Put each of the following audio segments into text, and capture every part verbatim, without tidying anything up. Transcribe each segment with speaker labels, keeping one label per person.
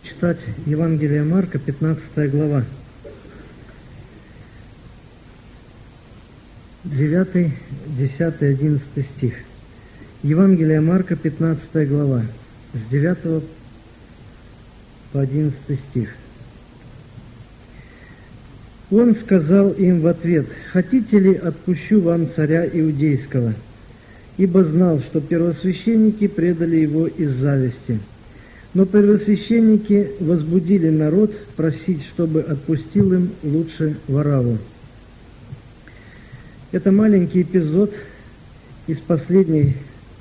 Speaker 1: Читать Евангелие Марка, пятнадцатая глава, девятый, десятый, одиннадцатый стих. Евангелие Марка, пятнадцатая глава, с девятого по одиннадцатый стих. Он сказал им в ответ: «Хотите ли, отпущу вам царя иудейского? Ибо знал, что первосвященники предали его из зависти». Но первосвященники возбудили народ просить, чтобы отпустил им лучше Варавву. Это маленький эпизод из последних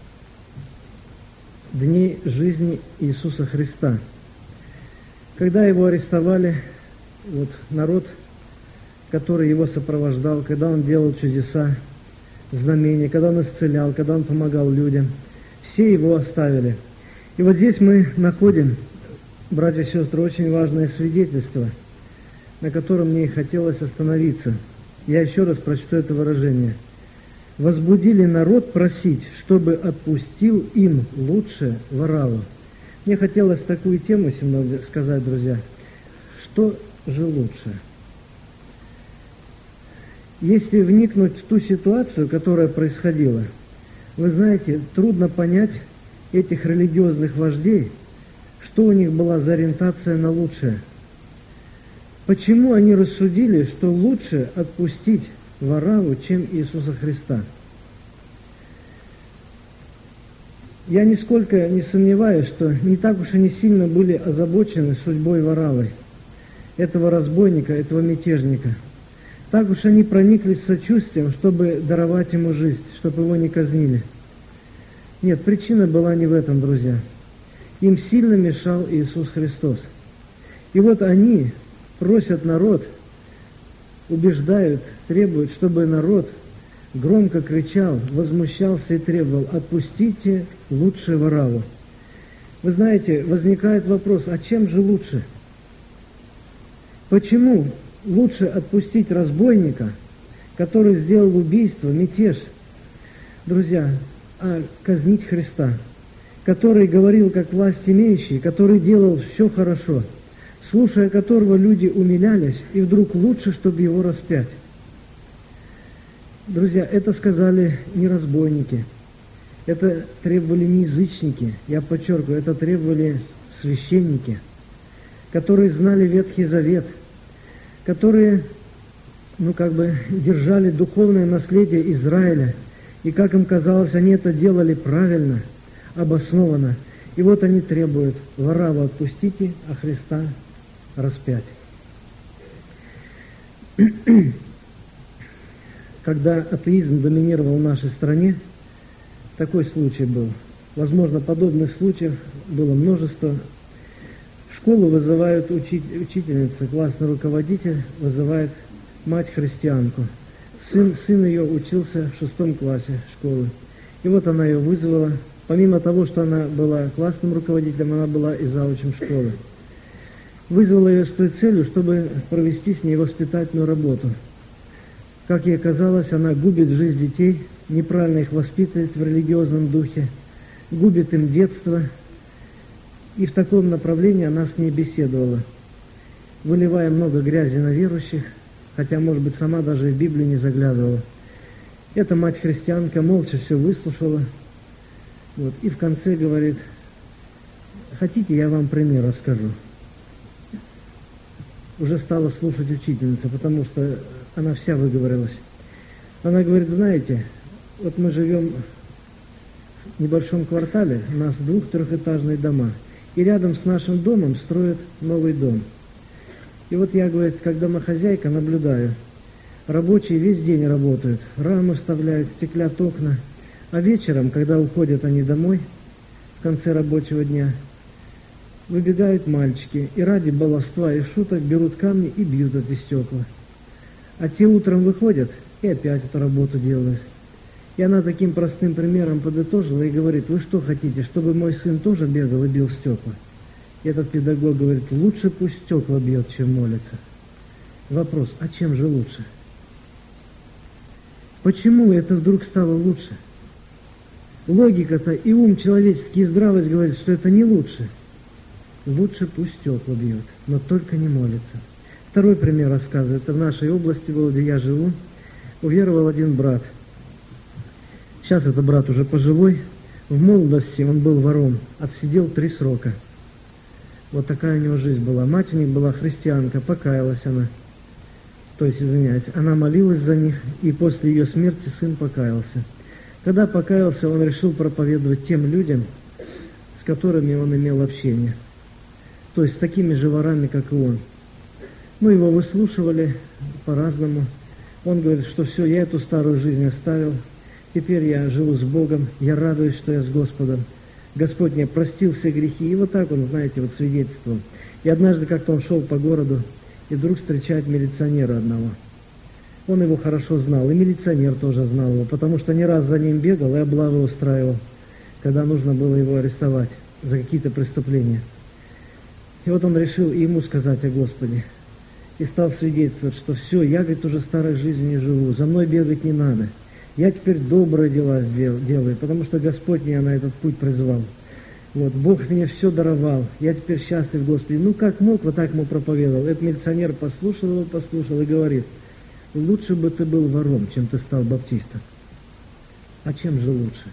Speaker 1: дней жизни Иисуса Христа. Когда его арестовали, вот народ, который его сопровождал, когда он делал чудеса, знамения, когда он исцелял, когда он помогал людям, все его оставили. И вот здесь мы находим, братья и сестры, очень важное свидетельство, на котором мне и хотелось остановиться. Я еще раз прочту это выражение. «Возбудили народ просить, чтобы отпустил им лучше Варавву». Мне хотелось такую тему сегодня сказать, друзья. Что же лучше? Если вникнуть в ту ситуацию, которая происходила, вы знаете, трудно понять этих религиозных вождей, что у них была за ориентация на лучшее. Почему они рассудили, что лучше отпустить Варавву, чем Иисуса Христа? Я нисколько не сомневаюсь, что не так уж они сильно были озабочены судьбой Вараввы, этого разбойника, этого мятежника. Так уж они прониклись сочувствием, чтобы даровать ему жизнь, чтобы его не казнили. Нет, причина была не в этом, друзья. Им сильно мешал Иисус Христос. И вот они просят народ, убеждают, требуют, чтобы народ громко кричал, возмущался и требовал: «Отпустите лучше Варавву». Вы знаете, возникает вопрос: а чем же лучше? Почему лучше отпустить разбойника, который сделал убийство, мятеж, друзья, а казнить Христа, который говорил как власть имеющий, который делал все хорошо, слушая которого люди умилялись, и вдруг лучше, чтобы его распять? Друзья, это сказали не разбойники, это требовали не язычники, я подчеркиваю, это требовали священники, которые знали Ветхий Завет, которые, ну, как бы держали духовное наследие Израиля, и, как им казалось, они это делали правильно, обоснованно. И вот они требуют: Варавву отпустите, а Христа распять. Когда атеизм доминировал в нашей стране, такой случай был. Возможно, подобных случаев было множество. В школу вызывают учить, учительница, классный руководитель вызывает мать-христианку. Сын, сын ее учился в шестом классе школы. И вот она ее вызвала. Помимо того, что она была классным руководителем, она была и заучем школы. Вызвала ее с той целью, чтобы провести с ней воспитательную работу. Как ей казалось, она губит жизнь детей, неправильно их воспитывает в религиозном духе, губит им детство. И в таком направлении она с ней беседовала, выливая много грязи на верующих, хотя, может быть, сама даже в Библию не заглядывала. Эта мать-христианка молча все выслушала, вот, и в конце говорит: «Хотите, я вам пример расскажу?» Уже стала слушать учительница, потому что она вся выговорилась. Она говорит: «Знаете, вот мы живем в небольшом квартале, у нас двух-трехэтажные дома, и рядом с нашим домом строят новый дом. И вот я, говорит, как домохозяйка наблюдаю, рабочие весь день работают, рамы вставляют, стеклят окна, а вечером, когда уходят они домой, в конце рабочего дня, выбегают мальчики и ради баловства и шуток берут камни и бьют эти стекла. А те утром выходят и опять эту работу делают». И она таким простым примером подытожила и говорит: «Вы что хотите, чтобы мой сын тоже бегал и бил стекла?» И этот педагог говорит: «Лучше пусть стекла бьет, чем молится». Вопрос: а чем же лучше? Почему это вдруг стало лучше? Логика-то и ум человеческий, и здравость говорит, что это не лучше. лучше пусть стекла бьют, но только не молится. Второй пример рассказывает. Это в нашей области было, где я живу. Уверовал один брат. Сейчас этот брат уже пожилой. В молодости он был вором, отсидел три срока. Вот такая у него жизнь была. Мать у них была христианка, покаялась она. То есть, извиняюсь, она молилась за них, и после ее смерти сын покаялся. Когда покаялся, он решил проповедовать тем людям, с которыми он имел общение. То есть, с такими же ворами, как и он. Ну, его выслушивали по-разному. Он говорит, что все, я эту старую жизнь оставил, теперь я живу с Богом, я радуюсь, что я с Господом. Господь мне простил все грехи. И вот так он, знаете, вот свидетельствовал. И однажды как-то он шел по городу, и вдруг встречает милиционера одного. Он его хорошо знал, и милиционер тоже знал его, потому что не раз за ним бегал и облавы устраивал, когда нужно было его арестовать за какие-то преступления. И вот он решил ему сказать о Господе. И стал свидетельствовать, что все, я, говорит, уже старой жизнью не живу, за мной бегать не надо. Я теперь добрые дела делаю, потому что Господь меня на этот путь призвал. Вот, Бог мне все даровал, я теперь счастлив, Господи. Ну, как мог, вот так ему проповедовал. Этот милиционер послушал его, послушал и говорит, лучше бы ты был вором, чем ты стал баптистом. А чем же лучше?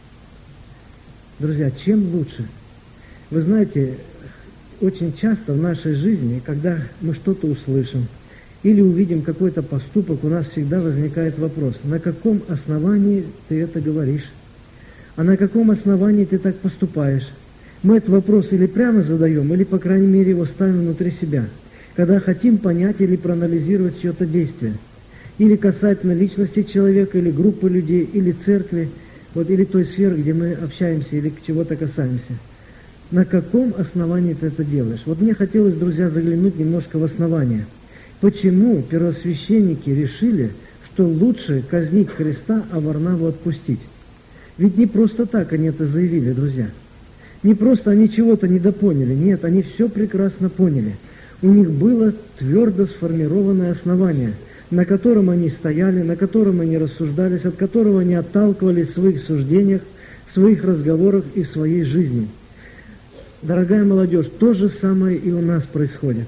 Speaker 1: Друзья, чем лучше? Вы знаете, очень часто в нашей жизни, когда мы что-то услышим или увидим какой-то поступок, у нас всегда возникает вопрос, на каком основании ты это говоришь? А на каком основании ты так поступаешь? Мы этот вопрос или прямо задаем, или, по крайней мере, его ставим внутри себя, когда хотим понять или проанализировать чье-то действие. Или касательно личности человека, или группы людей, или церкви, вот, или той сферы, где мы общаемся, или к чего-то касаемся. На каком основании ты это делаешь? Вот мне хотелось, друзья, заглянуть немножко в основание. Почему первосвященники решили, что лучше казнить Христа, а Варнаву отпустить? Ведь не просто так они это заявили, друзья. Не просто они чего-то недопоняли. Нет, они все прекрасно поняли. У них было твердо сформированное основание, на котором они стояли, на котором они рассуждались, от которого они отталкивались в своих суждениях, в своих разговорах и в своей жизни. Дорогая молодежь, то же самое и у нас происходит.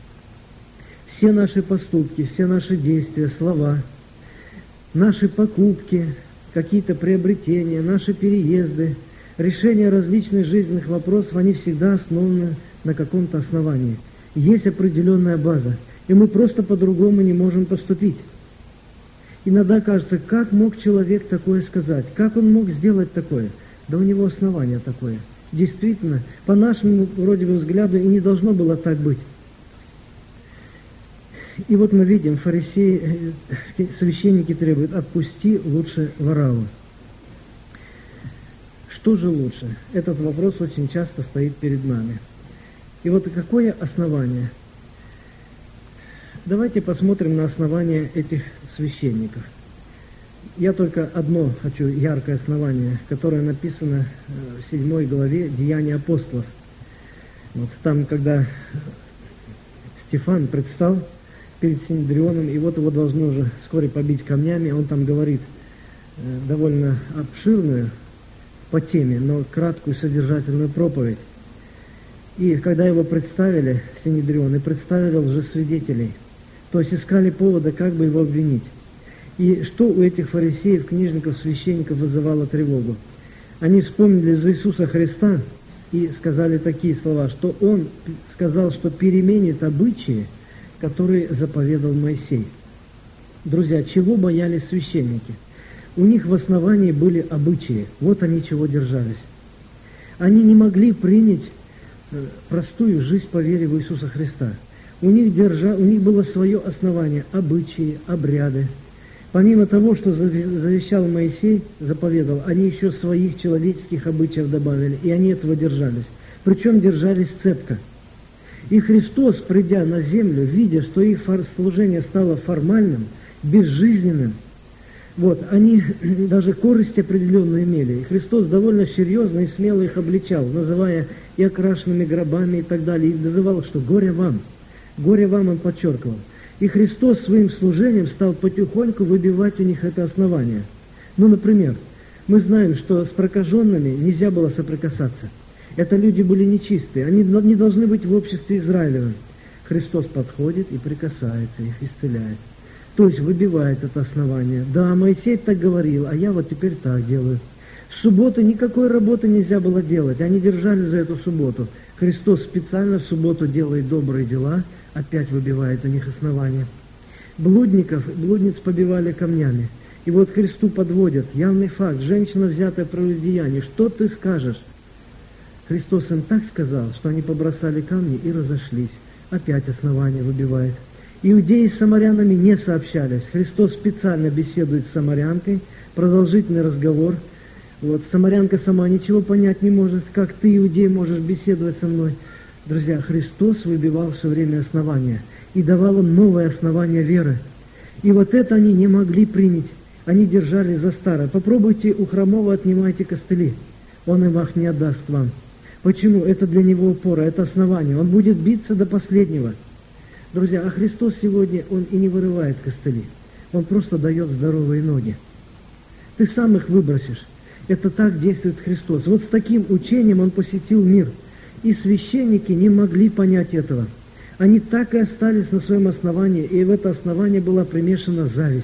Speaker 1: Все наши поступки, все наши действия, слова, наши покупки, какие-то приобретения, наши переезды, решение различных жизненных вопросов, они всегда основаны на каком-то основании. Есть определенная база, и мы просто по-другому не можем поступить. Иногда кажется, как мог человек такое сказать, как он мог сделать такое? Да у него основание такое. Действительно, по нашему вроде бы взгляду и не должно было так быть. И вот мы видим, фарисеи, священники требуют, отпусти лучше Вараву. Что же лучше? Этот вопрос очень часто стоит перед нами. И вот какое основание? Давайте посмотрим на основание этих священников. Я только одно хочу яркое основание, которое написано в седьмой главе Деяния апостолов. Вот там, когда Стефан предстал перед Синедрионом, и вот его должны уже вскоре побить камнями, он там говорит довольно обширную по теме, но краткую содержательную проповедь. И когда его представили, Синедрион, и представили лжесвидетелей, то есть искали повода, как бы его обвинить. И что у этих фарисеев, книжников, священников вызывало тревогу? Они вспомнили за Иисуса Христа и сказали такие слова, что Он сказал, что переменит обычаи, которые заповедал Моисей. Друзья, чего боялись священники? У них в основании были обычаи, вот они чего держались. Они не могли принять простую жизнь по вере в Иисуса Христа. У них, держа, у них было свое основание, обычаи, обряды. Помимо того, что завещал Моисей, заповедал, они еще своих человеческих обычаев добавили, и они этого держались. Причем держались цепко. И Христос, придя на землю, видя, что их служение стало формальным, безжизненным, вот, они даже корость определенную имели. И Христос довольно серьезно и смело их обличал, называя и окрашенными гробами и так далее, и называл, что горе вам. Горе вам, он подчеркивал. И Христос своим служением стал потихоньку выбивать у них это основание. Ну, например, мы знаем, что с прокаженными нельзя было соприкасаться. Это люди были нечистые, они не должны быть в обществе Израилевым. Христос подходит и прикасается их, исцеляет. То есть выбивает это основание. Да, Моисей так говорил, а я вот теперь так делаю. В субботу никакой работы нельзя было делать, они держали за эту субботу. Христос специально в субботу делает добрые дела, опять выбивает у них основание. Блудников, блудниц побивали камнями. И вот Христу подводят, явный факт, женщина, взятая в прелюбодеянии, что ты скажешь? Христос им так сказал, что они побросали камни и разошлись. Опять основание выбивает. Иудеи с самарянами не сообщались. Христос специально беседует с самарянкой, продолжительный разговор. Вот, самарянка сама ничего понять не может, как ты, иудей, можешь беседовать со мной. Друзья, Христос выбивал все время основания и давал им новое основание веры. И вот это они не могли принять. Они держали за старое. Попробуйте у хромого отнимайте костыли. Он им их не отдаст вам. Почему? Это для него опора, это основание. Он будет биться до последнего. Друзья, а Христос сегодня, Он и не вырывает костыли. Он просто дает здоровые ноги. Ты сам их выбросишь. Это так действует Христос. Вот с таким учением Он посетил мир. И священники не могли понять этого. Они так и остались на своем основании, и в это основание была примешана зависть.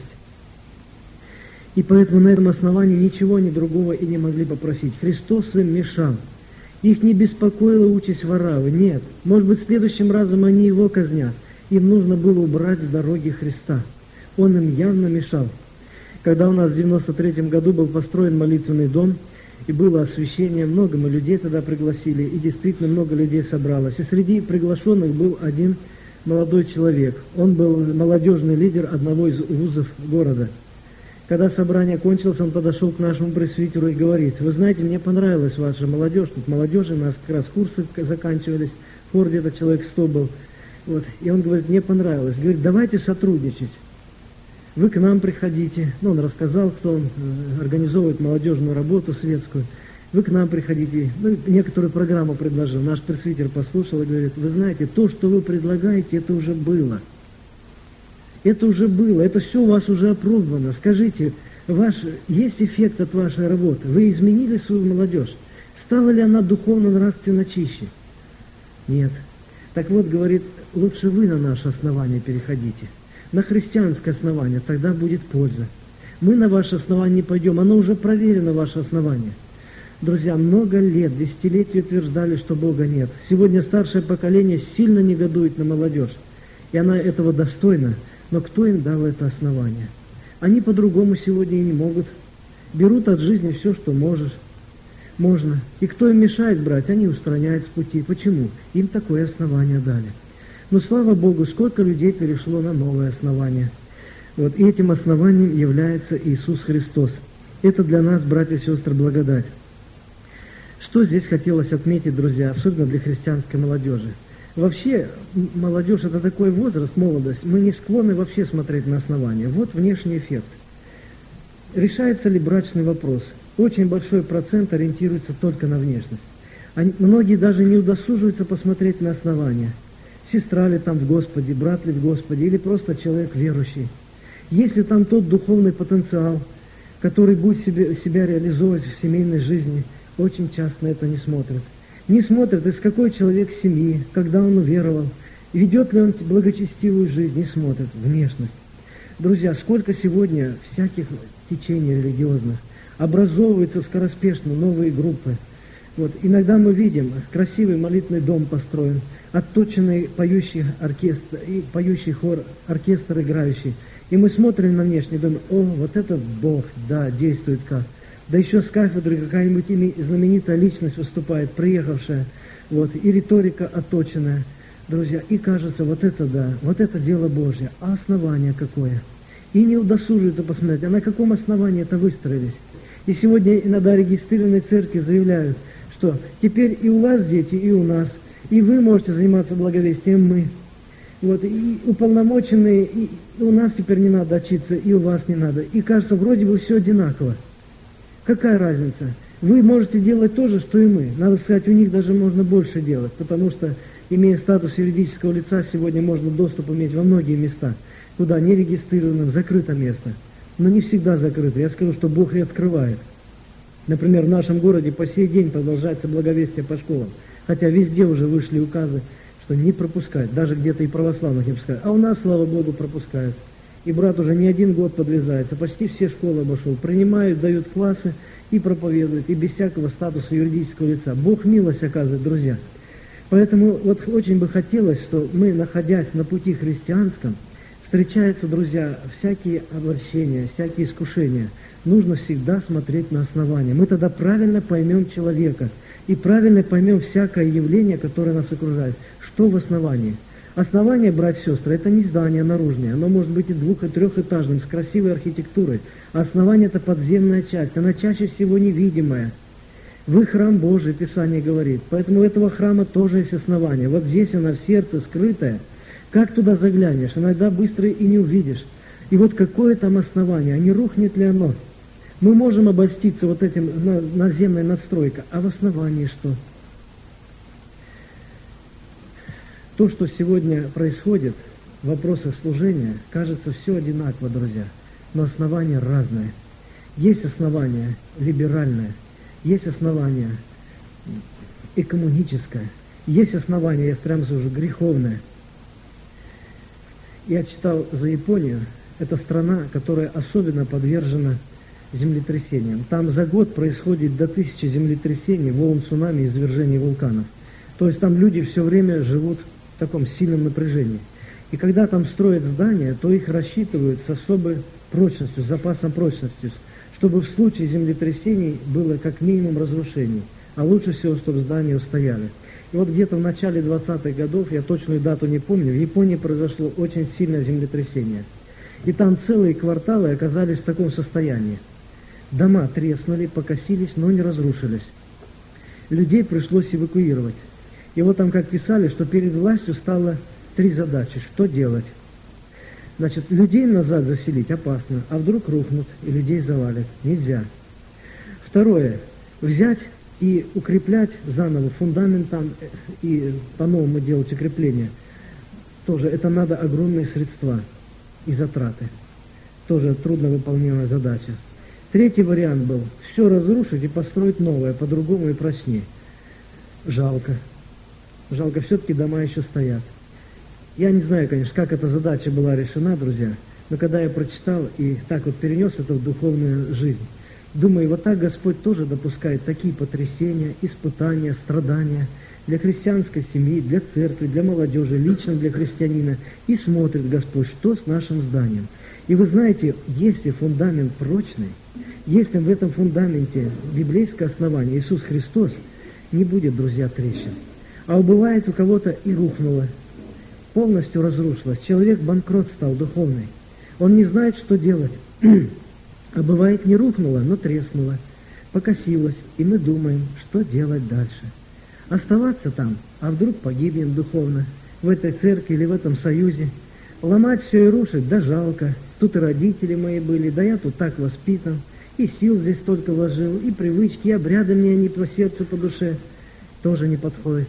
Speaker 1: И поэтому на этом основании ничего ни другого и не могли попросить. Христос им мешал. Их не беспокоила участь Вараввы. Нет. Может быть, следующим разом они его казнят. Им нужно было убрать с дороги Христа. Он им явно мешал. Когда у нас в девяносто третьем году был построен молитвенный дом, и было освящение, много мы людей тогда пригласили, и действительно много людей собралось. И среди приглашенных был один молодой человек. Он был молодежный лидер одного из вузов города. Когда собрание кончилось, он подошел к нашему пресвитеру и говорит: вы знаете, мне понравилась ваша молодежь, тут молодежи, у нас как раз курсы заканчивались, в Форде это человек сто был. Вот. И он говорит, мне понравилось. Говорит, давайте сотрудничать. Вы к нам приходите. Ну, он рассказал, что он организовывает молодежную работу светскую. Вы к нам приходите. Ну, некоторую программу предложил. Наш пресвитер послушал и говорит, вы знаете, то, что вы предлагаете, это уже было. Это уже было. Это все у вас уже опробовано. Скажите, ваш, есть эффект от вашей работы? Вы изменили свою молодежь? Стала ли она духовно-нравственно чище? Нет. Так вот, говорит, лучше вы на наше основание переходите. На христианское основание, тогда будет польза. Мы на ваше основание не пойдем, оно уже проверено, ваше основание. Друзья, много лет, десятилетия утверждали, что Бога нет. Сегодня старшее поколение сильно негодует на молодежь, и она этого достойна, но кто им дал это основание? Они по-другому сегодня и не могут. Берут от жизни все, что можешь. Можно. И кто им мешает брать, они устраняют с пути. Почему? Им такое основание дали. Но, слава Богу, сколько людей перешло на новое основание. Вот, и этим основанием является Иисус Христос. Это для нас, братья и сестры, благодать. Что здесь хотелось отметить, друзья, особенно для христианской молодежи? Вообще, молодежь – это такой возраст, молодость, мы не склонны вообще смотреть на основание. Вот внешний эффект. Решается ли брачный вопрос? Очень большой процент ориентируется только на внешность. Они, многие даже не удосуживаются посмотреть на основание. Сестра ли там в Господе, брат ли в Господе, или просто человек верующий. Есть ли там тот духовный потенциал, который будет себе, себя реализовывать в семейной жизни, очень часто на это не смотрят. Не смотрят, из какой человек семьи, когда он уверовал, ведет ли он благочестивую жизнь, не смотрят. Внешность. Друзья, сколько сегодня всяких течений религиозных, образовываются скороспешно новые группы. Вот. Иногда мы видим, красивый молитвенный дом построен, отточенный поющий оркестр, и поющий хор, оркестр играющий. И мы смотрим на внешний дом, о, вот этот Бог, да, действует как. Да еще с кафедры какая-нибудь знаменитая личность выступает, приехавшая, вот, и риторика отточенная. Друзья, и кажется, вот это да, вот это дело Божье, а основание какое? И не удосуживаются посмотреть, а на каком основании это выстроились. И сегодня иногда регистрированные церкви заявляют, что теперь и у вас дети, и у нас, и вы можете заниматься благовестием, мы. Вот, и уполномоченные, и у нас теперь не надо учиться, и у вас не надо. И кажется, вроде бы все одинаково. Какая разница? Вы можете делать то же, что и мы. Надо сказать, у них даже можно больше делать, потому что, имея статус юридического лица, сегодня можно доступ иметь во многие места, куда не регистрированным, закрыто место. Но не всегда закрыто. Я скажу, что Бог и открывает. Например, в нашем городе по сей день продолжается благовестие по школам, хотя везде уже вышли указы, что не пропускать, даже где-то и православных не пускают. А у нас, слава Богу, пропускают. И брат уже не один год подвязается, почти все школы обошел, принимают, дают классы и проповедуют, и без всякого статуса юридического лица. Бог милость оказывает, друзья. Поэтому вот очень бы хотелось, что мы, находясь на пути христианском, встречаются, друзья, всякие обольщения, всякие искушения. Нужно всегда смотреть на основание. Мы тогда правильно поймем человека и правильно поймем всякое явление, которое нас окружает. Что в основании? Основание, братья и сестры, это не здание наружное. Оно может быть и двух-, и трехэтажным, с красивой архитектурой. А основание – это подземная часть. Она чаще всего невидимая. Вы храм Божий, Писание говорит. Поэтому у этого храма тоже есть основание. Вот здесь она в сердце скрытая. Как туда заглянешь? Иногда быстро и не увидишь. И вот какое там основание? А не рухнет ли оно? Мы можем обольститься вот этим наземной надстройкой. А в основании что? То, что сегодня происходит в вопросах служения, кажется все одинаково, друзья, но основания разные. Есть основание либеральное, есть основание экоммуническое, есть основание, я прямо скажу, греховное. Я читал за Японию, это страна, которая особенно подвержена землетрясениям. Там за год происходит до тысячи землетрясений, волн цунами и извержений вулканов. То есть там люди все время живут в таком сильном напряжении. И когда там строят здания, то их рассчитывают с особой прочностью, с запасом прочности, чтобы в случае землетрясений было как минимум разрушений, а лучше всего, чтобы здания устояли. И вот где-то в начале двадцатых годов, я точную дату не помню, в Японии произошло очень сильное землетрясение. И там целые кварталы оказались в таком состоянии. Дома треснули, покосились, но не разрушились. Людей пришлось эвакуировать. И вот там, как писали, что перед властью стало три задачи. Что делать? Значит, людей назад заселить опасно, а вдруг рухнут и людей завалят. Нельзя. Второе. Взять и укреплять заново фундамент там и по-новому делать укрепление. Тоже это надо огромные средства и затраты. Тоже трудновыполнимая задача. Третий вариант был все разрушить и построить новое, по-другому и прочнее. Жалко. Жалко, все-таки дома еще стоят. Я не знаю, конечно, как эта задача была решена, друзья, но когда я прочитал и так вот перенес это в духовную жизнь, думаю, вот так Господь тоже допускает такие потрясения, испытания, страдания для христианской семьи, для церкви, для молодежи, лично для христианина. И смотрит Господь, что с нашим зданием. И вы знаете, если фундамент прочный, если в этом фундаменте библейское основание, Иисус Христос, не будет, друзья, трещин. А бывает у кого-то и рухнуло, полностью разрушилось. Человек банкрот стал духовный. Он не знает, что делать. А бывает не рухнуло, но треснуло, покосилось. И мы думаем, что делать дальше. Оставаться там, а вдруг погибнем духовно, в этой церкви или в этом союзе. Ломать все и рушить, да жалко. Тут и родители мои были, да я тут так воспитан. И сил здесь столько вложил, и привычки, и обряды мне не по сердцу, по душе. Тоже не подходит.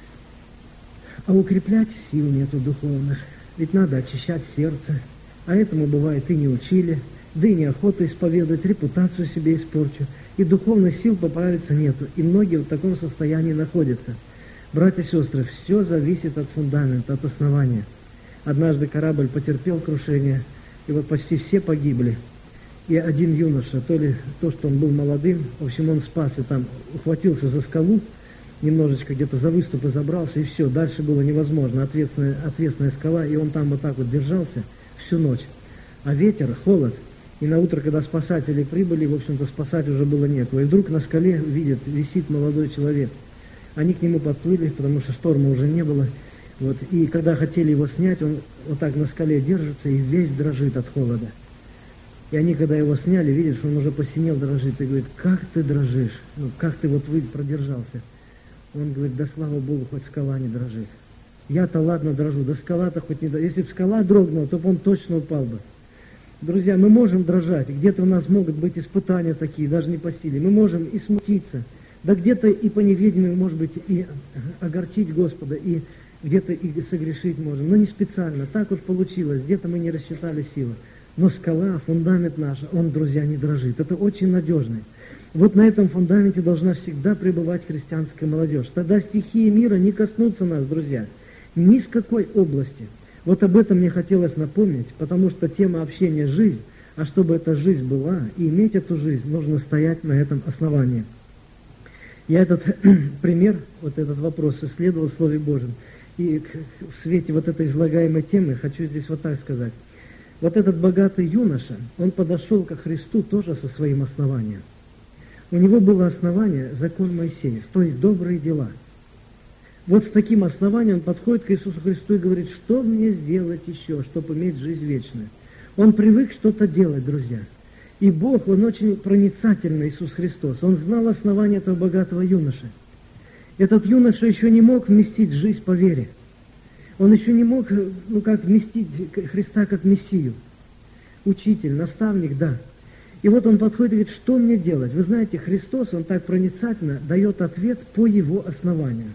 Speaker 1: А укреплять сил нету духовных. Ведь надо очищать сердце. А этому бывает и не учили, да и неохота исповедовать, репутацию себе испорчу. И духовных сил поправиться нету. И многие в таком состоянии находятся. Братья и сестры, все зависит от фундамента, от основания. Однажды корабль потерпел крушение, и вот почти все погибли. И один юноша, то ли то, что он был молодым, в общем, он спасся там, ухватился за скалу, немножечко где-то за выступы забрался, и все, дальше было невозможно, ответственная, ответственная скала, и он там вот так вот держался всю ночь. А ветер, холод, и на утро, когда спасатели прибыли, в общем-то, спасать уже было некого. И вдруг на скале видят, висит молодой человек. Они к нему подплыли, потому что шторма уже не было. Вот, и когда хотели его снять, он вот так на скале держится и весь дрожит от холода. И они, когда его сняли, видят, что он уже посинел, дрожит, и говорит, как ты дрожишь, ну, как ты вот вы продержался. Он говорит, да слава Богу, хоть скала не дрожит. Я-то ладно дрожу, да скала-то хоть не дрожит. Если бы скала дрогнула, то бы он точно упал бы. Друзья, мы можем дрожать, где-то у нас могут быть испытания такие, даже не по силе. Мы можем и смутиться, да где-то и по неведению, может быть, и огорчить Господа, и где-то и согрешить можем, но не специально. Так вот получилось, где-то мы не рассчитали силы. Но скала, фундамент наш, он, друзья, не дрожит. Это очень надежный. Вот на этом фундаменте должна всегда пребывать христианская молодежь. Тогда стихии мира не коснутся нас, друзья, ни с какой области. Вот об этом мне хотелось напомнить, потому что тема общения – жизнь, а чтобы эта жизнь была, и иметь эту жизнь, нужно стоять на этом основании. Я этот пример, вот этот вопрос исследовал в Слове Божьем, и в свете вот этой излагаемой темы хочу здесь вот так сказать. Вот этот богатый юноша, он подошел ко Христу тоже со своим основанием. У него было основание закон Моисеев, то есть добрые дела. Вот с таким основанием он подходит к Иисусу Христу и говорит, что мне сделать еще, чтобы иметь жизнь вечную. Он привык что-то делать, друзья. И Бог, Он очень проницательный, Иисус Христос. Он знал основание этого богатого юноши. Этот юноша еще не мог вместить жизнь по вере. Он еще не мог, ну как, вместить Христа как Мессию. Учитель, наставник, да. И вот он подходит и говорит, что мне делать? Вы знаете, Христос, Он так проницательно дает ответ по Его основанию.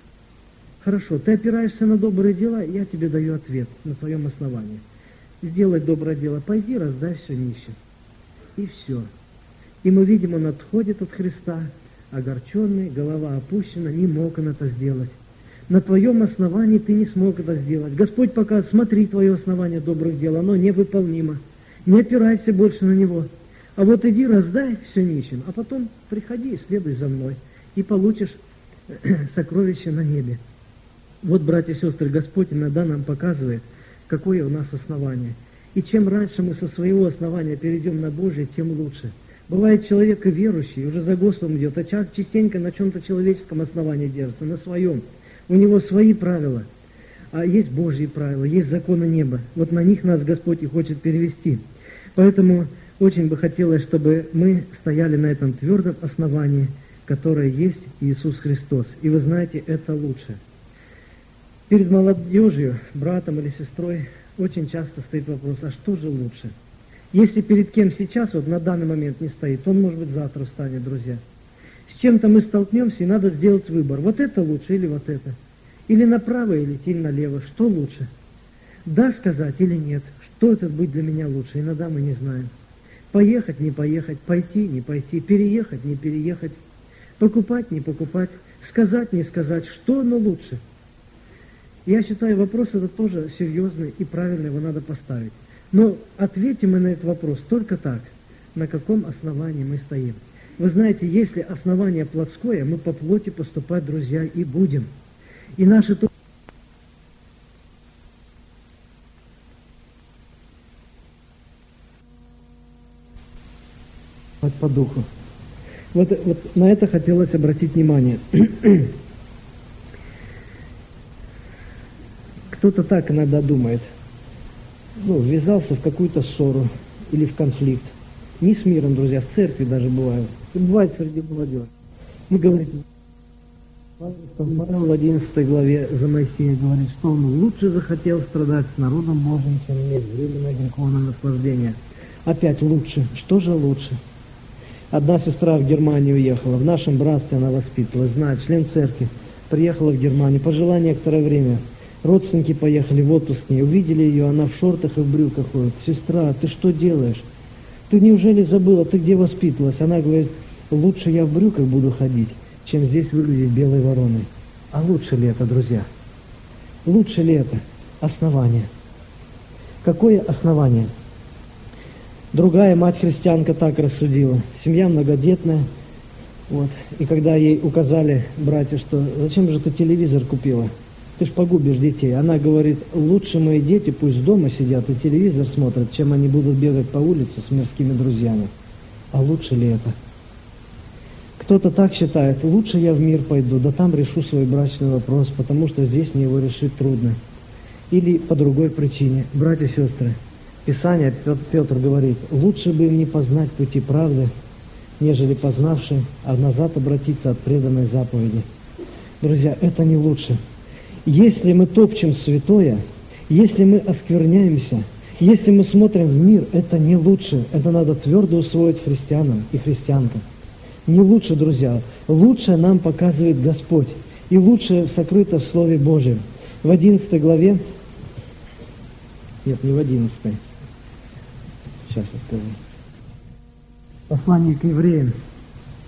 Speaker 1: Хорошо, ты опираешься на добрые дела, я тебе даю ответ на твоем основании. Сделай доброе дело, пойди, раздай все нищим. И все. И мы видим, он отходит от Христа, огорченный, голова опущена, не мог он это сделать. На твоем основании ты не смог это сделать. Господь показывает, смотри, твое основание добрых дел, оно невыполнимо. Не опирайся больше на него. А вот иди, раздай все нищим, а потом приходи и следуй за мной, и получишь сокровище на небе. Вот, братья и сестры, Господь иногда нам показывает, какое у нас основание. И чем раньше мы со своего основания перейдем на Божие, тем лучше. Бывает человек и верующий, уже за Господом идет, а частенько на чем-то человеческом основании держится, на своем. У него свои правила, а есть Божьи правила, есть законы неба. Вот на них нас Господь и хочет перевести. Поэтому очень бы хотелось, чтобы мы стояли на этом твердом основании, которое есть Иисус Христос. И вы знаете, это лучше. Перед молодежью, братом или сестрой, очень часто стоит вопрос, а что же лучше? Если перед кем сейчас, вот на данный момент не стоит, он, может быть, завтра встанет, друзья. С чем-то мы столкнемся, и надо сделать выбор. Вот это лучше или вот это? Или направо, или идти налево? Что лучше? Да сказать или нет? Что это будет для меня лучше? Иногда мы не знаем. Поехать, не поехать, пойти, не пойти, переехать, не переехать, покупать, не покупать, сказать, не сказать, что оно лучше? Я считаю, вопрос этот тоже серьезный и правильный, его надо поставить. Но ответим мы на этот вопрос только так, на каком основании мы стоим. Вы знаете, если основание плотское, мы по плоти поступать, друзья, и будем. И наши... по духу. Вот, вот на это хотелось обратить внимание. Кто-то так иногда думает, ну, ввязался в какую-то ссору или в конфликт. Не с миром, друзья, в церкви даже бывают. И бывает среди молодежи. Мы говорим, Павел в одиннадцатой главе за Моисея говорит, что он лучше захотел страдать с народом Божьим, чем иметь временное греховное наслаждение. Опять лучше. Что же лучше? Одна сестра в Германию уехала, в нашем братстве она воспитывалась, знает, член церкви, приехала в Германию, пожила некоторое время. Родственники поехали в отпуск к ней, увидели ее, она в шортах и в брюках ходит. Сестра, ты что делаешь? Ты неужели забыла, ты где воспитывалась? Она говорит, лучше я в брюках буду ходить, чем здесь выглядеть белой вороной. А лучше ли это, друзья? Лучше ли это? Основание. Какое основание? Другая мать-христианка так рассудила. Семья многодетная. Вот. И когда ей указали братья, что зачем же ты телевизор купила? Ты ж погубишь детей. Она говорит, лучше мои дети пусть дома сидят и телевизор смотрят, чем они будут бегать по улице с мирскими друзьями. А лучше ли это? Кто-то так считает, лучше я в мир пойду, да там решу свой брачный вопрос, потому что здесь мне его решить трудно. Или по другой причине. Братья и сестры, Писание, Петр говорит, лучше бы им не познать пути правды, нежели познавши, а назад обратиться от преданной заповеди. Друзья, это не лучше. Если мы топчем святое, если мы оскверняемся, если мы смотрим в мир, это не лучше. Это надо твердо усвоить христианам и христианкам. Не лучше, друзья. Лучше нам показывает Господь. И лучше сокрыто в Слове Божьем. В одиннадцатой главе, нет, не в одиннадцатой, сейчас я скажу. Послание к евреям,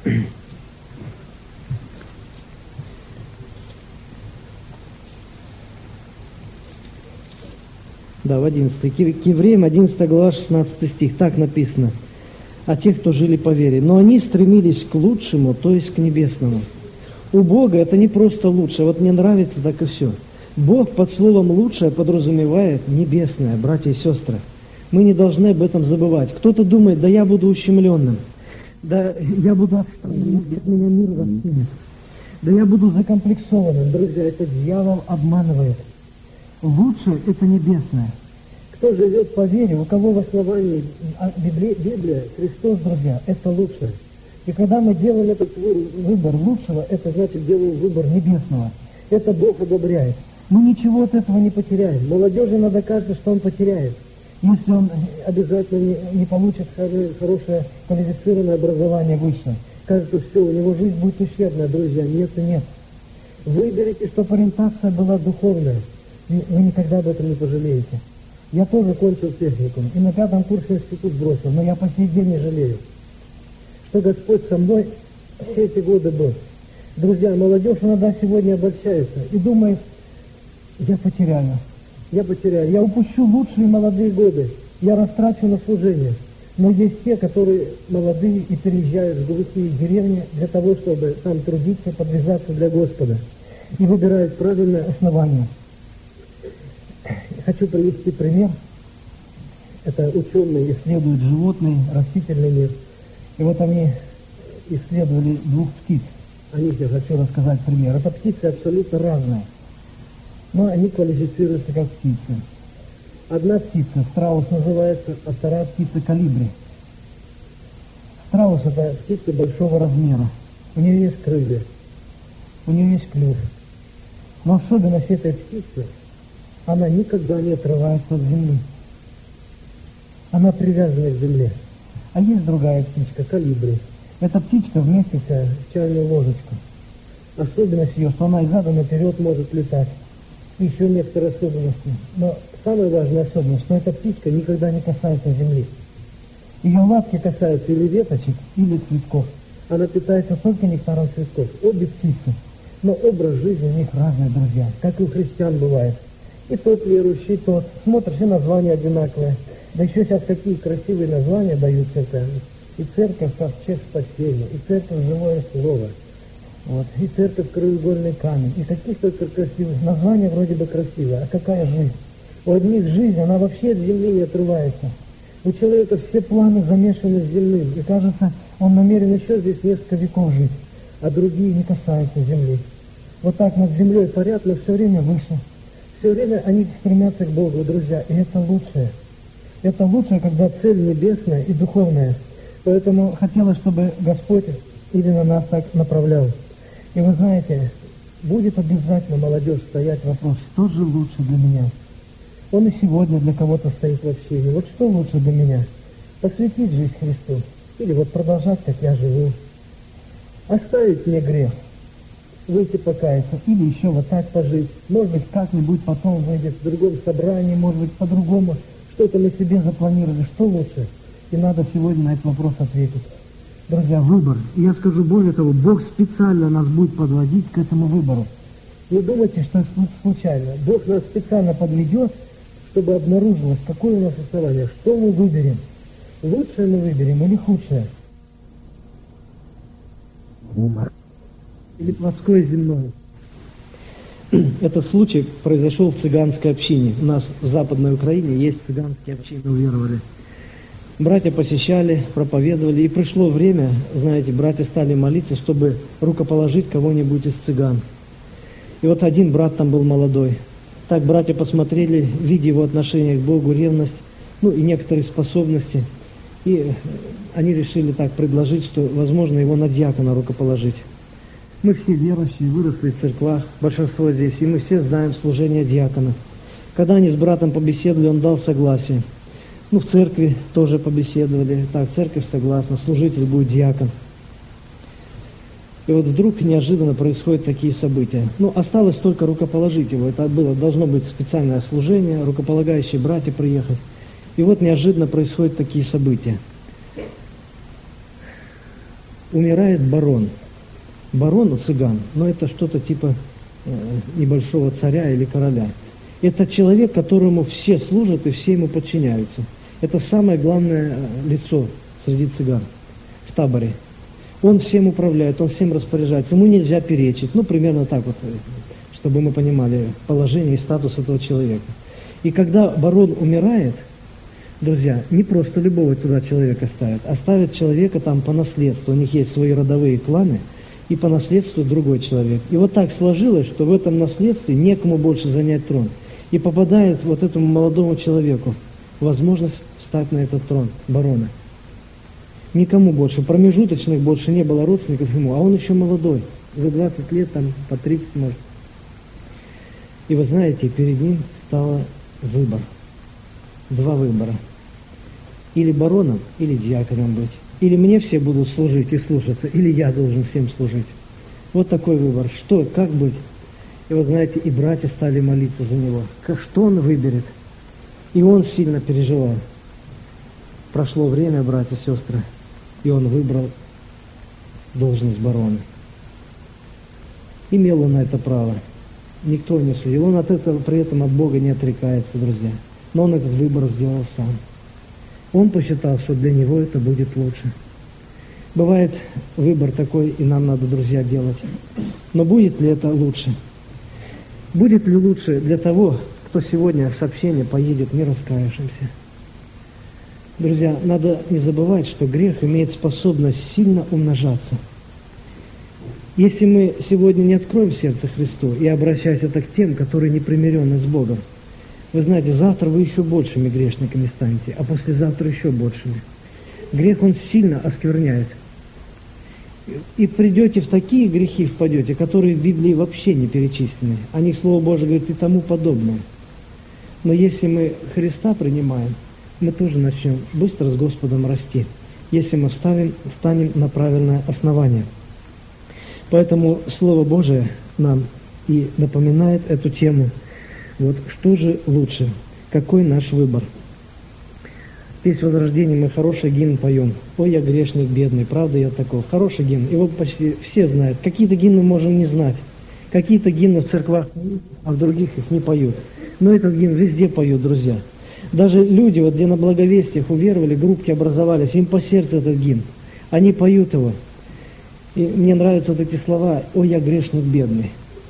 Speaker 1: Да, в одиннадцатый. К евреям, одиннадцатая глава, шестнадцатый стих. Так написано. А те, кто жили по вере. Но они стремились к лучшему, то есть к небесному. У Бога это не просто лучше. Вот мне нравится, так и все. Бог под словом «лучшее» подразумевает небесное, братья и сестры. Мы не должны об этом забывать. Кто-то думает, да я буду ущемленным. Да я буду отстранен, от меня мир раскинет. Да я буду закомплексованным. Друзья, это дьявол обманывает. Лучшее – это небесное. Кто живет по вере, у кого в основании Библия, Библия, Христос, друзья, это лучшее. И когда мы делаем этот выбор лучшего, это значит делаем выбор небесного. Это Бог одобряет. Мы ничего от этого не потеряем. Молодежи надо кажется, что он потеряет. Если он обязательно не, не получит хорошее квалифицированное образование высшее. Кажется, все, у него жизнь будет ущербная, друзья. Нет и нет. Выберите, чтобы ориентация была духовная. Вы никогда об этом не пожалеете. Я тоже кончил техникум, и на пятом курсе институт бросил, но я по сей день не жалею, что Господь со мной все эти годы был. Друзья, молодежь иногда сегодня обольщается и думает, я потеряю, я потеряю, я упущу лучшие молодые годы, я растрачу на служение. Но есть те, которые молодые и переезжают в глухие деревни для того, чтобы там трудиться, подвязаться для Господа, и выбирают правильное основание. Хочу привести пример. Это ученые исследуют животный, растительный мир. И вот они исследовали двух птиц. О них я хочу рассказать пример. Это птицы абсолютно разные. Но они квалифицируются как птицы. Одна птица, страус называется, а вторая птица калибри. Страус – это птица большого размера. У нее есть крылья, у нее есть клюв. Но особенность этой птицы – она никогда не отрывается от земли. Она привязана к земле. А есть другая птичка, калибри. Эта птичка вместится в чайную ложечку. Особенность ее, что она и задом наперед может летать. И еще некоторые особенности. Но самая важная особенность, что эта птичка никогда не касается земли. Ее лапки касаются или веточек, или цветков. Она питается только нектаром цветков. Обе птицы. Но образ жизни у них разный, друзья. Как и у христиан бывает. И тот верующий, и тот. Смотришь, и названия одинаковые. Да еще сейчас какие красивые названия дают это. И церковь ковчег спасения, и церковь живое слово. Вот. И церковь краеугольный камень. И каких только красивых. Названия вроде бы красивые. А какая жизнь? У одних жизнь, она вообще от земли не отрывается. У человека все планы замешаны с земным. И кажется, он намерен еще здесь несколько веков жить. А другие не касаются земли. Вот так над землей парят, но все время выше. Все время они стремятся к Богу, друзья, и это лучшее. Это лучшее, когда цель небесная и духовная. Поэтому хотелось, чтобы Господь именно нас так направлял. И вы знаете, будет обязательно молодежь стоять вопрос, что же лучше для меня? Он и сегодня для кого-то стоит в общении. Вот что лучше для меня? Посвятить жизнь Христу? Или вот продолжать, как я живу? Оставить мне грех? Выйти покаяться, или еще вот так пожить. Может быть, как-нибудь потом выйдет в другом собрании, может быть, по-другому. Что-то мы себе запланировали, что лучше? И надо сегодня на этот вопрос ответить. Друзья, выбор. И я скажу более того, Бог специально нас будет подводить к этому выбору. Не думайте, что это случайно. Бог нас специально подведет, чтобы обнаружилось, какое у нас основание, что мы выберем. Лучшее мы выберем или худшее? Умор. Или плоское земное. Этот случай произошел в цыганской общине. У нас в Западной Украине есть цыганские общины, уверовали. Братья посещали, проповедовали, и пришло время, знаете, братья стали молиться, чтобы рукоположить кого-нибудь из цыган. И вот один брат там был молодой. Так братья посмотрели, видя его отношение к Богу, ревность, ну и некоторые способности, и они решили так предложить, что, возможно, его на диакона рукоположить. Мы все верующие, выросли в церквах, большинство здесь, и мы все знаем служение диакона. Когда они с братом побеседовали, он дал согласие. Ну, в церкви тоже побеседовали. Так, церковь согласна, служитель будет диакон. И вот вдруг неожиданно происходят такие события. Ну, осталось только рукоположить его. Это было, должно быть специальное служение, рукополагающие братья приехать. И вот неожиданно происходят такие события. умирает барон. Барон у цыган, но это что-то типа э, небольшого царя или короля. Это человек, которому все служат и все ему подчиняются. Это самое главное лицо среди цыган в таборе. Он всем управляет, он всем распоряжается, ему нельзя перечить. Ну, примерно так вот, чтобы мы понимали положение и статус этого человека. И когда барон умирает, друзья, не просто любого туда человека ставят, а ставят человека там по наследству. У них есть свои родовые кланы, и по наследству другой человек. И вот так сложилось, что в этом наследстве некому больше занять трон. И попадает вот этому молодому человеку возможность встать на этот трон барона. Никому больше, промежуточных больше не было родственников ему, а он еще молодой, за двадцать лет, там, по тридцать может. И вы знаете, перед ним стал выбор, два выбора. Или бароном, или диаконом быть. Или мне все будут служить и слушаться, или я должен всем служить. Вот такой выбор. Что, как быть? И вот знаете, и братья стали молиться за него. Что он выберет? И он сильно переживал. Прошло время, братья и сестры, и он выбрал должность барона. Имел он на это право. Никто не судил. Он от этого, при этом от Бога не отрекается, друзья. Но он этот выбор сделал сам. Он посчитал, что для него это будет лучше. Бывает выбор такой, и нам надо, друзья, делать. Но будет ли это лучше? Будет ли лучше для того, кто сегодня в сообщение поедет не раскаявшимся? Друзья, надо не забывать, что грех имеет способность сильно умножаться. Если мы сегодня не откроем сердце Христу и обращаясь это к тем, которые непримиренны с Богом, вы знаете, завтра вы еще большими грешниками станете, а послезавтра еще большими. Грех, он сильно оскверняет. И придете в такие грехи, впадете, которые в Библии вообще не перечислены. О них Слово Божие говорит и тому подобное. Но если мы Христа принимаем, мы тоже начнем быстро с Господом расти, если мы вставим, встанем на правильное основание. Поэтому Слово Божие нам и напоминает эту тему. Вот что же лучше? Какой наш выбор? В «Песнь возрождения» мы хороший гимн поем. «Ой, я грешник бедный, правда я такой». Хороший гимн, его почти все знают. Какие-то гимны можем не знать. Какие-то гимны в церквах поют, а в других их не поют. Но этот гимн везде поют, друзья. Даже люди, вот где на благовестиях уверовали, группки образовались, им по сердцу этот гимн. Они поют его. И мне нравятся вот эти слова «Ой, я грешник бедный».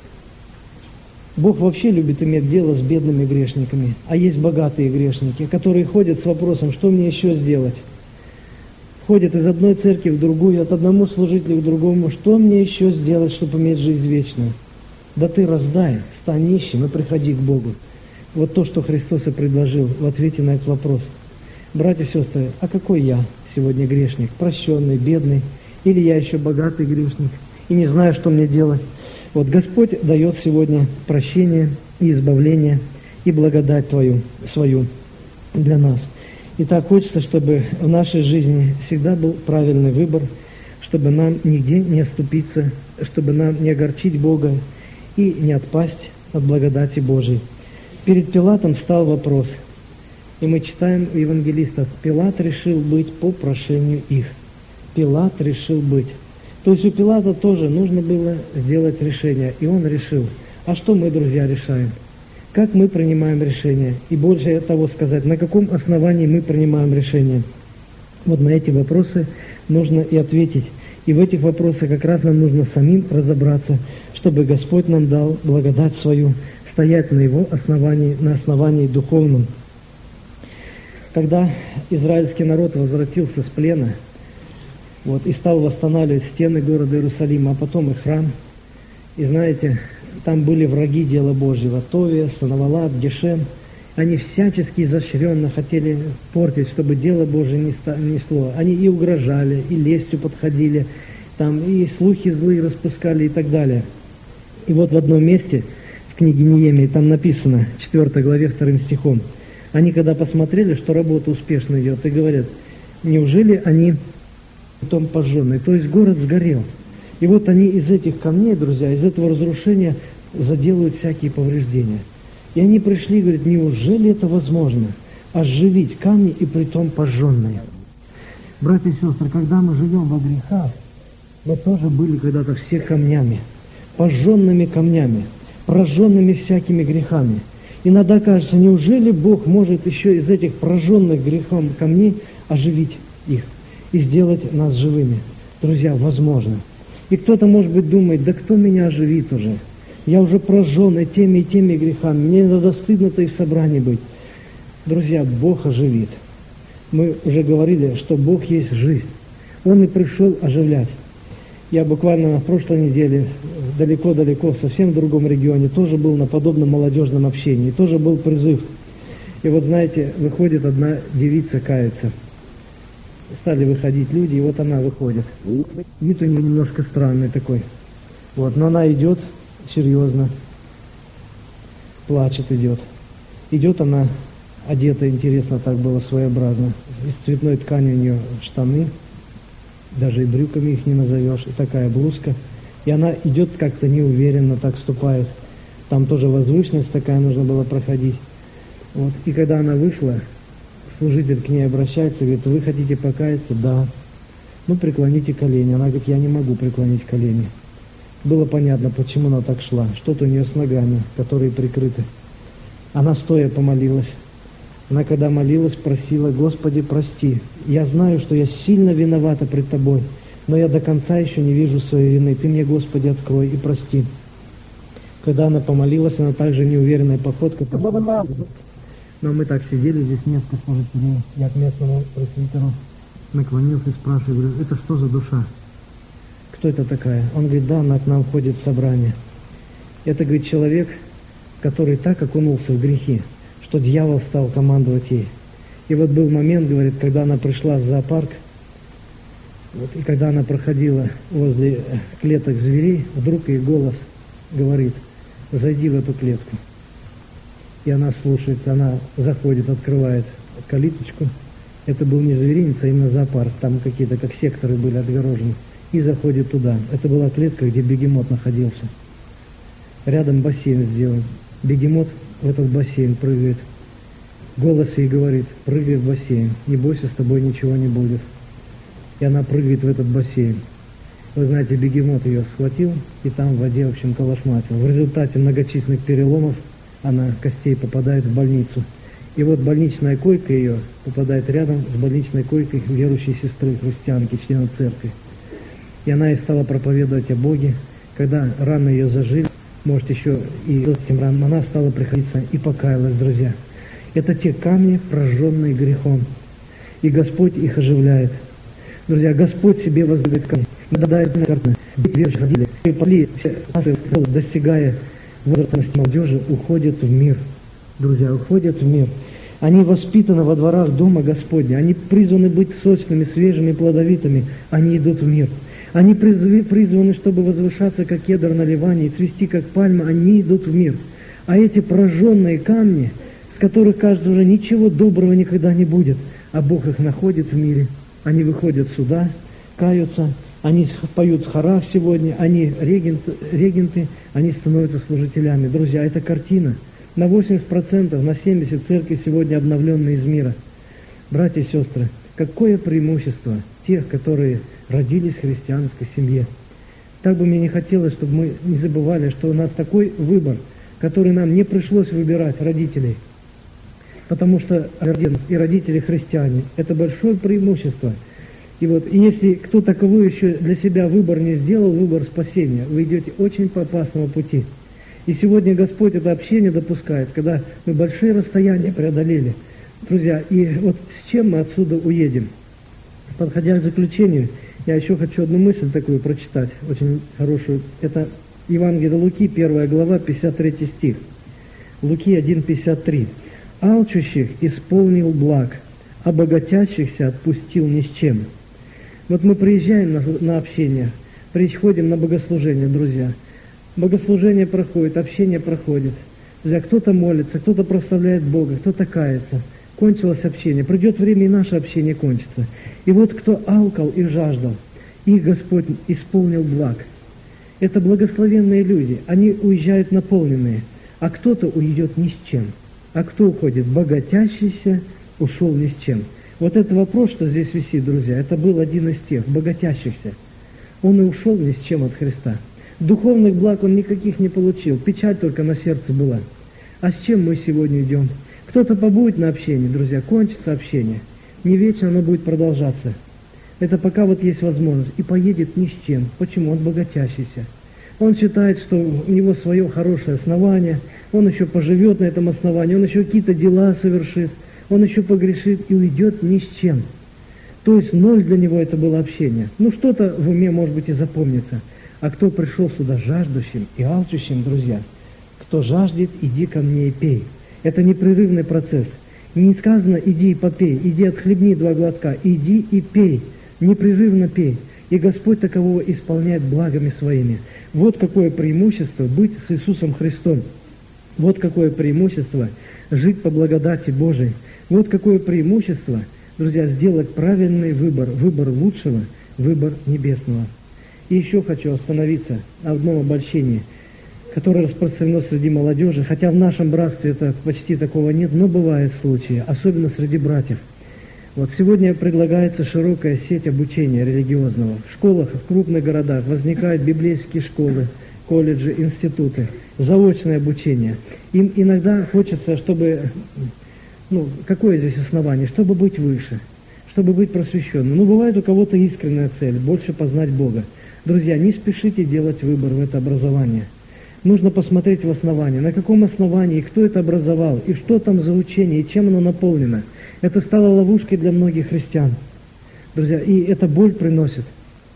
Speaker 1: Бог вообще любит иметь дело с бедными грешниками, а есть богатые грешники, которые ходят с вопросом, что мне еще сделать? Ходят из одной церкви в другую, от одному служителя к другому, что мне еще сделать, чтобы иметь жизнь вечную? Да ты раздай, стань нищим и приходи к Богу. Вот то, что Христос и предложил в ответе на этот вопрос. Братья и сестры, а какой я сегодня грешник? Прощенный, бедный? Или я еще богатый грешник и не знаю, что мне делать? Вот Господь дает сегодня прощение и избавление, и благодать Твою, свою для нас. И так хочется, чтобы в нашей жизни всегда был правильный выбор, чтобы нам нигде не оступиться, чтобы нам не огорчить Бога и не отпасть от благодати Божией. Перед Пилатом стал вопрос, и мы читаем у евангелистов, Пилат решил быть по прошению их. Пилат решил быть. То есть у Пилата тоже нужно было сделать решение, и он решил. А что мы, друзья, решаем? Как мы принимаем решение? И больше того сказать, на каком основании мы принимаем решение? Вот на эти вопросы нужно и ответить. И в этих вопросах как раз нам нужно самим разобраться, чтобы Господь нам дал благодать свою, стоять на Его основании, на основании духовном. Когда израильский народ возвратился с плена, вот, и стал восстанавливать стены города Иерусалима, а потом и храм. И знаете, там были враги дела Божьего, Товия, Санавалат, Гешем. Они всячески изощренно хотели портить, чтобы дело Божие не несло. Они и угрожали, и лестью подходили, там, и слухи злые распускали и так далее. И вот в одном месте, в книге Неемии, там написано, в четвёртой главе, вторым стихом, они когда посмотрели, что работа успешно идет, и говорят, неужели они потом пожженный, то есть город сгорел. И вот они из этих камней, друзья, из этого разрушения заделают всякие повреждения. И они пришли и говорят, неужели это возможно? Оживить камни и притом пожженные. Братья и сестры, когда мы живем во грехах, Мы тоже были когда-то все камнями, пожженными камнями, прожженными всякими грехами. Иногда кажется, неужели Бог может еще из этих прожженных грехом камней оживить их и сделать нас живыми? Друзья, возможно. И кто-то, может быть, думает, да кто меня оживит уже? Я уже прожжен и теми, и теми грехами. Мне надо стыдно-то и в собрании быть. Друзья, Бог оживит. Мы уже говорили, что Бог есть жизнь. Он и пришел оживлять. Я буквально на прошлой неделе, далеко-далеко, в совсем другом регионе, тоже был на подобном молодежном общении, тоже был призыв. И вот, знаете, выходит одна девица каяться. Стали выходить люди, и вот она выходит. Вид у нее немножко странный такой. Вот, но она идет серьезно, плачет идет. Идет она одета, интересно так было, своеобразно. Из цветной ткани у нее штаны, даже и брюками их не назовешь, и такая блузка. И она идет как-то неуверенно, так ступает. Там тоже возвышенность такая, нужно было проходить. Вот. И когда она вышла, служитель к ней обращается, говорит, вы хотите покаяться? Да. Ну, преклоните колени. Она говорит, я не могу преклонить колени. Было понятно, почему она так шла. Что-то у нее с ногами, которые прикрыты. Она стоя помолилась. Она, когда молилась, просила, Господи, прости. Я знаю, что я сильно виновата пред Тобой, но я до конца еще не вижу своей вины. Ты мне, Господи, открой и прости. Когда она помолилась, она также неуверенной походкой пошла. Но мы так сидели здесь несколько служителей. Я к местному пресвитеру наклонился и спрашиваю, говорю, это что за душа? Кто это такая? Он говорит, да, она к нам ходит в собрание. Это, говорит, человек, который так окунулся в грехи, что дьявол стал командовать ей. И вот был момент, говорит, когда она пришла в зоопарк, вот, и когда она проходила возле клеток зверей, вдруг ей голос говорит, зайди в эту клетку. И она слушается, она заходит, открывает калиточку. Это был не зверинец, а именно зоопарк, там какие-то как секторы были отгорожены. И заходит туда. Это была клетка, где бегемот находился. Рядом бассейн сделан. Бегемот в этот бассейн прыгает. Голос ей говорит, прыгай в бассейн, не бойся, с тобой ничего не будет. И она прыгает в этот бассейн. Вы знаете, бегемот ее схватил и там в воде, в общем, колошматил. В результате многочисленных переломов она костей попадает в больницу. И вот больничная койка ее попадает рядом с больничной койкой верующей сестры, христианки, члена церкви. И она ей стала проповедовать о Боге. Когда раны ее зажили, может, еще и этим ранам, она стала приходиться и покаялась, друзья. Это те камни, прожженные грехом. И Господь их оживляет. Друзья, Господь себе воздает камни. Дадает картины. Верующие ходили, и пали, все наши, достигая возрастности молодежи, уходят в мир. Друзья, уходят в мир. Они воспитаны во дворах Дома Господня. Они призваны быть сочными, свежими, плодовитыми. Они идут в мир. Они призваны, чтобы возвышаться, как кедр на Ливане, и цвести, как пальма. Они идут в мир. А эти прожженные камни, с которых, кажется, уже ничего доброго никогда не будет, а Бог их находит в мире. Они выходят сюда, каются, они поют в хорах сегодня, они регенты, регенты, они становятся служителями. Друзья, это картина. На восемьдесят процентов, на семьдесят процентов церкви сегодня обновленные из мира. Братья и сестры, какое преимущество тех, которые родились в христианской семье. Так бы мне не хотелось, чтобы мы не забывали, что у нас такой выбор, который нам не пришлось выбирать, родителей. Потому что и родители христиане – это большое преимущество. И вот и если кто таковой еще для себя выбор не сделал, выбор спасения, вы идете очень по опасному пути. И сегодня Господь это общение допускает, когда мы большие расстояния преодолели. Друзья, и вот с чем мы отсюда уедем? Подходя к заключению, я еще хочу одну мысль такую прочитать, очень хорошую. Это Евангелие Луки, первая глава, пятьдесят третий стих. Луки один, пятьдесят три. «Алчущих исполнил благ, а богатящихся отпустил ни с чем». Вот мы приезжаем на, на общение, приходим на богослужение, друзья. Богослужение проходит, общение проходит. Друзья, кто-то молится, кто-то прославляет Бога, кто-то кается. Кончилось общение. Придет время, и наше общение кончится. И вот кто алкал и жаждал, их Господь исполнил благ. Это благословенные люди. Они уезжают наполненные. А кто-то уйдет ни с чем. А кто уходит? Богатящийся ушел ни с чем. Вот этот вопрос, что здесь висит, друзья, это был один из тех, богатящихся. он и ушел ни с чем от Христа. Духовных благ он никаких не получил, печаль только на сердце была. А с чем мы сегодня идем? Кто-то побудет на общении, друзья, кончится общение. Не вечно оно будет продолжаться. Это пока вот есть возможность. И поедет ни с чем. Почему? Он богатящийся. Он считает, что у него свое хорошее основание, он еще поживет на этом основании, он еще какие-то дела совершит, он еще погрешит и уйдет ни с чем. То есть ноль для него это было общение. Ну что-то в уме, может быть, и запомнится. А кто пришел сюда жаждущим и алчущим, друзья, кто жаждет, иди ко мне и пей. Это непрерывный процесс. Не сказано, иди и попей, иди отхлебни два глотка, иди и пей, непрерывно пей. И Господь такового исполняет благами своими. Вот какое преимущество быть с Иисусом Христом. Вот какое преимущество жить по благодати Божией. Вот какое преимущество, друзья, сделать правильный выбор, выбор лучшего, выбор небесного. И еще хочу остановиться на одном обольщении, которое распространено среди молодежи, хотя в нашем братстве это почти такого нет, но бывают случаи, особенно среди братьев. Вот сегодня предлагается широкая сеть обучения религиозного. В школах, в крупных городах возникают библейские школы, колледжи, институты, заочное обучение. Им иногда хочется, чтобы, ну, какое здесь основание? Чтобы быть выше, чтобы быть просвещенным. Ну, бывает у кого-то искренняя цель, больше познать Бога. Друзья, не спешите делать выбор в это образование. Нужно посмотреть в основании, на каком основании, кто это образовал, и что там за учение, и чем оно наполнено. Это стало ловушкой для многих христиан. Друзья, и это боль приносит.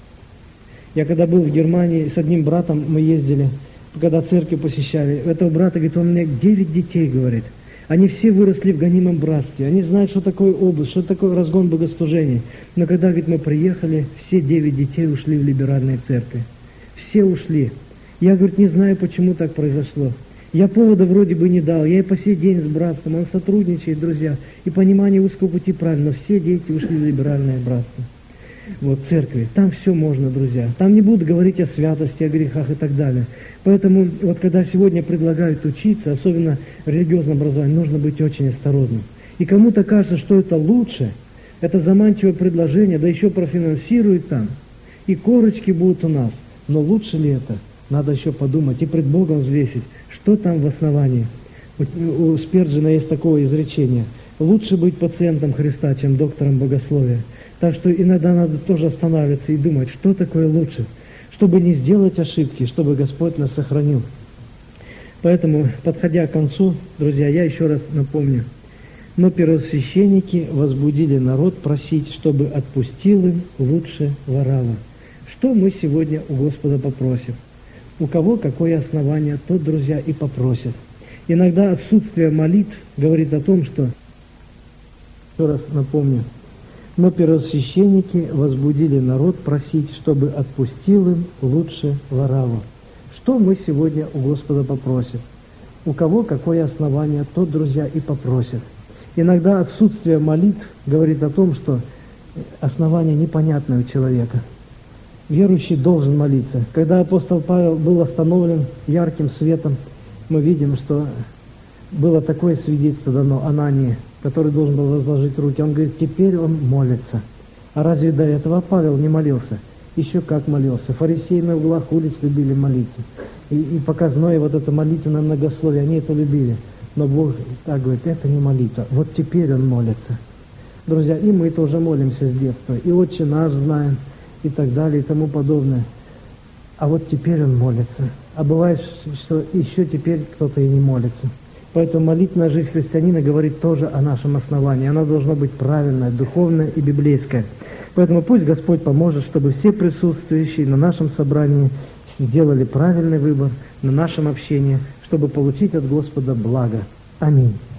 Speaker 1: Я когда был в Германии, с одним братом мы ездили, когда церковь посещали, у этого брата, говорит, он мне девять детей, говорит. Они все выросли в гонимом братстве, они знают, что такое обыск, что такое разгон богослужений. Но когда, говорит, мы приехали, все девять детей ушли в либеральные церкви. Все ушли. Я, говорит, не знаю, почему так произошло. Я повода вроде бы не дал, я и по сей день с братством, он сотрудничает, друзья, и понимание узкого пути правильно, но все дети ушли в либеральное братство. Вот, церкви, там все можно, друзья. Там не будут говорить о святости, о грехах и так далее. Поэтому, вот когда сегодня предлагают учиться, особенно в религиозном образовании, нужно быть очень осторожным. И кому-то кажется, что это лучше, это заманчивое предложение, да еще профинансируют там, и корочки будут у нас. Но лучше ли это? Надо еще подумать и пред Богом взвесить, что там в основании. У Сперджина есть такое изречение: лучше быть пациентом Христа, чем доктором богословия. Так что иногда надо тоже останавливаться и думать, что такое лучше, чтобы не сделать ошибки, чтобы Господь нас сохранил. Поэтому, подходя к концу, друзья, я еще раз напомню. Но первосвященники возбудили народ просить, чтобы отпустил им лучше Варава. Что мы сегодня у Господа попросим? У кого какое основание, тот, друзья, и попросит. Иногда отсутствие молитв говорит о том, что, еще раз напомню, но первосвященники возбудили народ просить, чтобы отпустил им лучше Вараву. Что мы сегодня у Господа попросим? У кого какое основание, тот, друзья, и попросит. Иногда отсутствие молитв говорит о том, что основание непонятное у человека. Верующий должен молиться. Когда апостол Павел был остановлен ярким светом, мы видим, что было такое свидетельство дано Анании, который должен был возложить руки. Он говорит, теперь он молится. А разве до этого Павел не молился? Еще как молился. Фарисеи на углах улиц любили молиться. И, и показное вот это молитвенное многословие, они это любили. Но Бог так говорит, это не молитва. Вот теперь он молится. Друзья, и мы тоже молимся с детства. И Отче наш знаем, и так далее, и тому подобное. А вот теперь он молится. А бывает, что еще теперь кто-то и не молится. Поэтому молитвенная жизнь христианина говорит тоже о нашем основании. Она должна быть правильная, духовная и библейская. Поэтому пусть Господь поможет, чтобы все присутствующие на нашем собрании сделали правильный выбор на нашем общении, чтобы получить от Господа благо. Аминь.